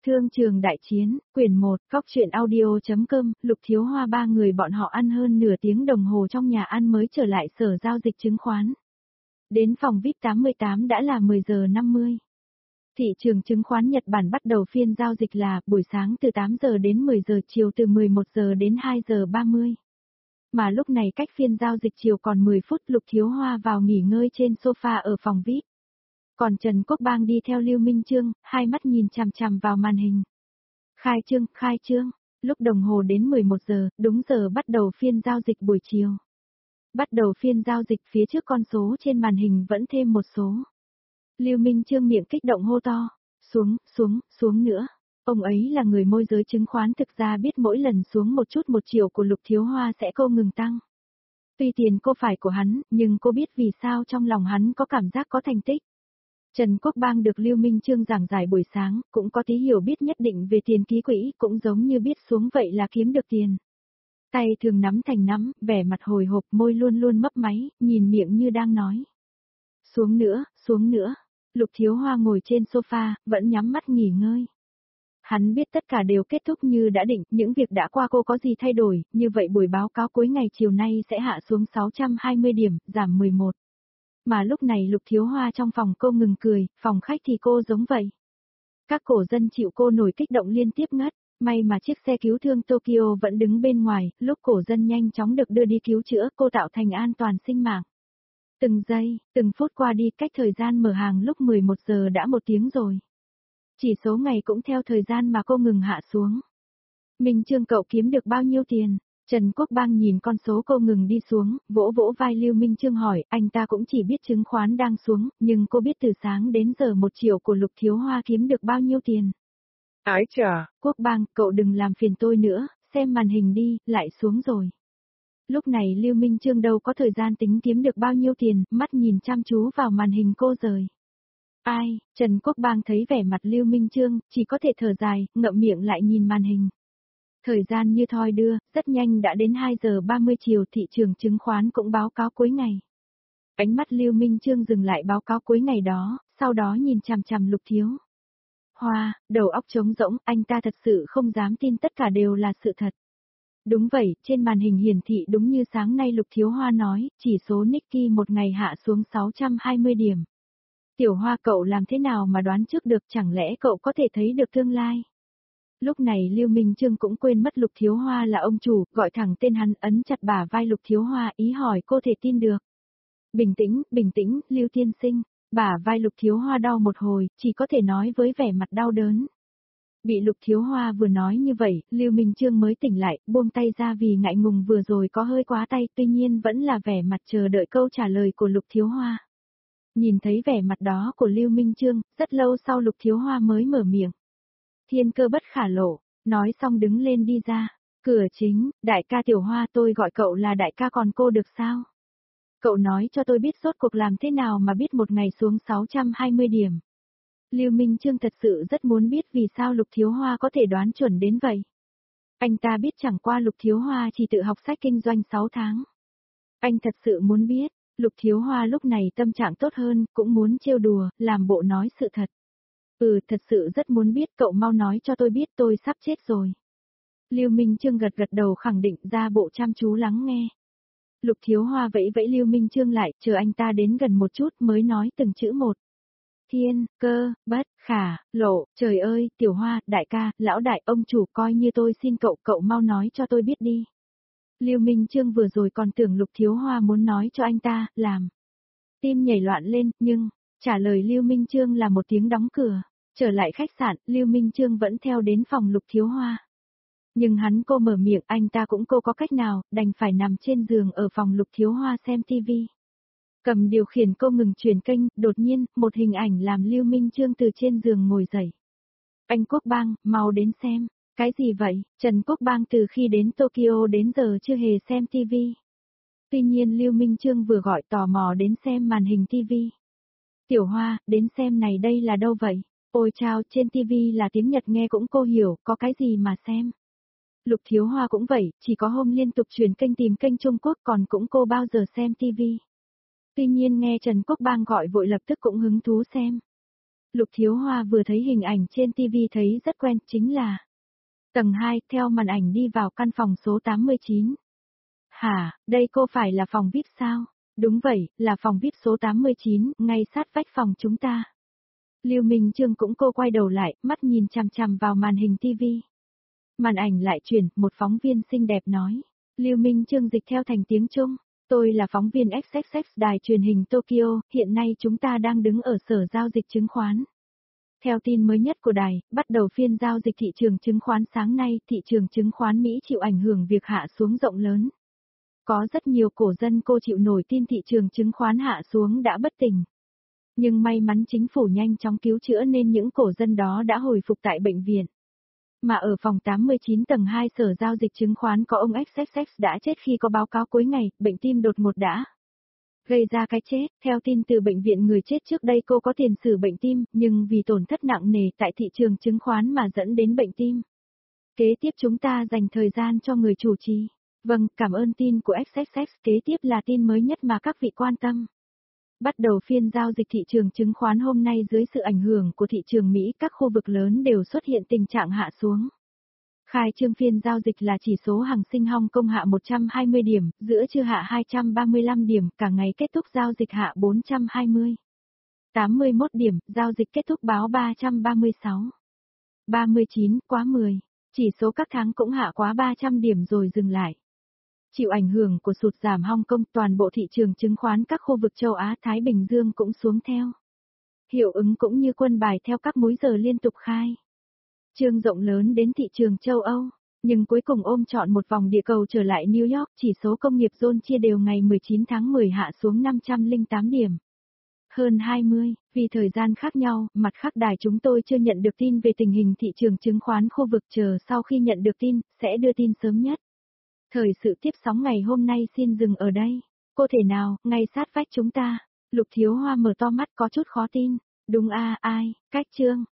Thương trường đại chiến, quyển 1, cóc truyện audio.com, Lục Thiếu Hoa ba người bọn họ ăn hơn nửa tiếng đồng hồ trong nhà ăn mới trở lại sở giao dịch chứng khoán. Đến phòng VIP 88 đã là 10 giờ 50. Thị trường chứng khoán Nhật Bản bắt đầu phiên giao dịch là buổi sáng từ 8 giờ đến 10 giờ, chiều từ 11 giờ đến 2 giờ 30. Mà lúc này cách phiên giao dịch chiều còn 10 phút, Lục Thiếu Hoa vào nghỉ ngơi trên sofa ở phòng VIP. Còn Trần Quốc Bang đi theo Lưu Minh Chương, hai mắt nhìn chằm chằm vào màn hình. Khai trương, lúc đồng hồ đến 11 giờ, đúng giờ bắt đầu phiên giao dịch buổi chiều. Bắt đầu phiên giao dịch, phía trước con số trên màn hình vẫn thêm một số. Lưu Minh Chương miệng kích động hô to, xuống nữa. Ông ấy là người môi giới chứng khoán, thực ra biết mỗi lần xuống một chút 1 triệu của Lục Thiếu Hoa sẽ không ngừng tăng. Tuy tiền cô phải của hắn, nhưng cô biết vì sao trong lòng hắn có cảm giác có thành tích. Trần Quốc Bang được Lưu Minh Chương giảng giải buổi sáng, cũng có tí hiểu biết nhất định về tiền ký quỹ, cũng giống như biết xuống vậy là kiếm được tiền. Tay thường nắm thành nắm, vẻ mặt hồi hộp, môi luôn luôn mấp máy, nhìn miệng như đang nói. Xuống nữa. Lục Thiếu Hoa ngồi trên sofa, vẫn nhắm mắt nghỉ ngơi. Hắn biết tất cả đều kết thúc như đã định, những việc đã qua cô có gì thay đổi, như vậy buổi báo cáo cuối ngày chiều nay sẽ hạ xuống 620 điểm, giảm 11. Mà lúc này Lục Thiếu Hoa trong phòng cô ngừng cười, phòng khách thì cô giống vậy. Các cổ dân chịu cô nổi kích động liên tiếp ngất, may mà chiếc xe cứu thương Tokyo vẫn đứng bên ngoài, lúc cổ dân nhanh chóng được đưa đi cứu chữa, cô tạo thành an toàn sinh mạng. Từng giây, từng phút qua đi, cách thời gian mở hàng lúc 11 giờ đã 1 tiếng rồi. Chỉ số ngày cũng theo thời gian mà cô ngừng hạ xuống. Minh Chương cậu kiếm được bao nhiêu tiền? Trần Quốc Bang nhìn con số cô ngừng đi xuống, vỗ vỗ vai Lưu Minh Chương hỏi, anh ta cũng chỉ biết chứng khoán đang xuống, nhưng cô biết từ sáng đến giờ 1 triệu của Lục Thiếu Hoa kiếm được bao nhiêu tiền. Ái chà, Quốc Bang, cậu đừng làm phiền tôi nữa, xem màn hình đi, lại xuống rồi. Lúc này Lưu Minh Chương đâu có thời gian tính kiếm được bao nhiêu tiền, mắt nhìn chăm chú vào màn hình cô rời. Ai, Trần Quốc Bang thấy vẻ mặt Lưu Minh Chương, chỉ có thể thở dài, ngậm miệng lại nhìn màn hình. Thời gian như thoi đưa, rất nhanh đã đến 2 giờ 30 chiều, thị trường chứng khoán cũng báo cáo cuối ngày. Ánh mắt Lưu Minh Chương dừng lại báo cáo cuối ngày đó, sau đó nhìn chằm chằm Lục Thiếu Hoa, đầu óc trống rỗng, anh ta thật sự không dám tin tất cả đều là sự thật. Đúng vậy, trên màn hình hiển thị đúng như sáng nay Lục Thiếu Hoa nói, chỉ số Nikkei một ngày hạ xuống 620 điểm. Tiểu Hoa, cậu làm thế nào mà đoán trước được, chẳng lẽ cậu có thể thấy được tương lai? Lúc này Lưu Minh Chương cũng quên mất Lục Thiếu Hoa là ông chủ, gọi thẳng tên hắn, ấn chặt bả vai Lục Thiếu Hoa, ý hỏi cô thể tin được. Bình tĩnh, Lưu tiên sinh. Bả vai Lục Thiếu Hoa đau một hồi, chỉ có thể nói với vẻ mặt đau đớn. Bị Lục Thiếu Hoa vừa nói như vậy, Lưu Minh Chương mới tỉnh lại, buông tay ra vì ngại ngùng vừa rồi có hơi quá tay, tuy nhiên vẫn là vẻ mặt chờ đợi câu trả lời của Lục Thiếu Hoa. Nhìn thấy vẻ mặt đó của Lưu Minh Chương, rất lâu sau Lục Thiếu Hoa mới mở miệng. Thiên cơ bất khả lộ, nói xong đứng lên đi ra. Cửa chính, đại ca Tiểu Hoa, tôi gọi cậu là đại ca còn cô được sao? Cậu nói cho tôi biết rốt cuộc làm thế nào mà biết một ngày xuống 620 điểm. Lưu Minh Chương thật sự rất muốn biết vì sao Lục Thiếu Hoa có thể đoán chuẩn đến vậy. Anh ta biết chẳng qua Lục Thiếu Hoa chỉ tự học sách kinh doanh 6 tháng. Anh thật sự muốn biết, Lục Thiếu Hoa lúc này tâm trạng tốt hơn, cũng muốn trêu đùa, làm bộ nói sự thật. Thật sự rất muốn biết, cậu mau nói cho tôi biết, tôi sắp chết rồi. Lưu Minh Chương gật đầu khẳng định, ra bộ chăm chú lắng nghe. Lục Thiếu Hoa vẫy vẫy Lưu Minh Chương lại, chờ anh ta đến gần một chút mới nói từng chữ một. Thiên, cơ, bất, khả, lộ, trời ơi, Tiểu Hoa, đại ca, lão đại, ông chủ, coi như tôi xin cậu mau nói cho tôi biết đi. Lưu Minh Chương vừa rồi còn tưởng Lục Thiếu Hoa muốn nói cho anh ta, làm. Tim nhảy loạn lên, nhưng, trả lời Lưu Minh Chương là một tiếng đóng cửa. Trở lại khách sạn, Lưu Minh Chương vẫn theo đến phòng Lục Thiếu Hoa. Nhưng hắn cô mở miệng, anh ta cũng cô có cách nào, đành phải nằm trên giường ở phòng Lục Thiếu Hoa xem tivi. Cầm điều khiển cô ngừng chuyển kênh, đột nhiên, một hình ảnh làm Lưu Minh Chương từ trên giường ngồi dậy. Anh Quốc Bang, mau đến xem. Cái gì vậy? Trần Quốc Bang từ khi đến Tokyo đến giờ chưa hề xem tivi. Tuy nhiên Lưu Minh Chương vừa gọi tò mò đến xem màn hình tivi. Tiểu Hoa, đến xem này, đây là đâu vậy? Ôi chao, trên tivi là tiếng Nhật nghe cũng cô hiểu, có cái gì mà xem. Lục Thiếu Hoa cũng vậy, chỉ có hôm liên tục chuyển kênh tìm kênh Trung Quốc, còn cũng cô bao giờ xem tivi. Tuy nhiên nghe Trần Quốc Bang gọi vội lập tức cũng hứng thú xem. Lục Thiếu Hoa vừa thấy hình ảnh trên TV thấy rất quen, chính là tầng 2, theo màn ảnh đi vào căn phòng số 89. Hả, đây cô phải là phòng VIP sao? Đúng vậy, là phòng VIP số 89, ngay sát vách phòng chúng ta. Lưu Minh Chương cũng cô quay đầu lại, mắt nhìn chằm chằm vào màn hình TV. Màn ảnh lại chuyển, một phóng viên xinh đẹp nói. Lưu Minh Chương dịch theo thành tiếng Trung. Tôi là phóng viên XXX đài truyền hình Tokyo, hiện nay chúng ta đang đứng ở sở giao dịch chứng khoán. Theo tin mới nhất của đài, bắt đầu phiên giao dịch thị trường chứng khoán sáng nay, thị trường chứng khoán Mỹ chịu ảnh hưởng việc hạ xuống rộng lớn. Có rất nhiều cổ dân cô chịu nổi tin thị trường chứng khoán hạ xuống đã bất tỉnh. Nhưng may mắn chính phủ nhanh chóng cứu chữa nên những cổ dân đó đã hồi phục tại bệnh viện. Mà ở phòng 89 tầng 2 sở giao dịch chứng khoán có ông XXX đã chết khi có báo cáo cuối ngày, bệnh tim đột ngột đã gây ra cái chết. Theo tin từ bệnh viện, người chết trước đây cô có tiền sử bệnh tim, nhưng vì tổn thất nặng nề tại thị trường chứng khoán mà dẫn đến bệnh tim. Kế tiếp chúng ta dành thời gian cho người chủ trì. Vâng, cảm ơn tin của XXX. Kế tiếp là tin mới nhất mà các vị quan tâm. Bắt đầu phiên giao dịch thị trường chứng khoán hôm nay dưới sự ảnh hưởng của thị trường Mỹ, các khu vực lớn đều xuất hiện tình trạng hạ xuống. Khai trương phiên giao dịch là chỉ số Hang Seng Hong Kong hạ 120 điểm, giữa trưa hạ 235 điểm, cả ngày kết thúc giao dịch hạ 420. 81 điểm, giao dịch kết thúc báo 336. 39, quá 10. Chỉ số các tháng cũng hạ quá 300 điểm rồi dừng lại. Chịu ảnh hưởng của sụt giảm Hong Kong, toàn bộ thị trường chứng khoán các khu vực châu Á Thái Bình Dương cũng xuống theo. Hiệu ứng cũng như quân bài theo các múi giờ liên tục khai trương rộng lớn đến thị trường châu Âu, nhưng cuối cùng ôm trọn một vòng địa cầu trở lại New York. Chỉ số công nghiệp Jones chia đều ngày 19 tháng 10 hạ xuống 508 điểm. Hơn 20, vì thời gian khác nhau, mặt khác đài chúng tôi chưa nhận được tin về tình hình thị trường chứng khoán khu vực, chờ sau khi nhận được tin, sẽ đưa tin sớm nhất. Thời sự tiếp sóng ngày hôm nay xin dừng ở đây. Cô thể nào, ngay sát vách chúng ta. Lục Thiếu Hoa mở to mắt có chút khó tin. Đúng ai, cách Trương.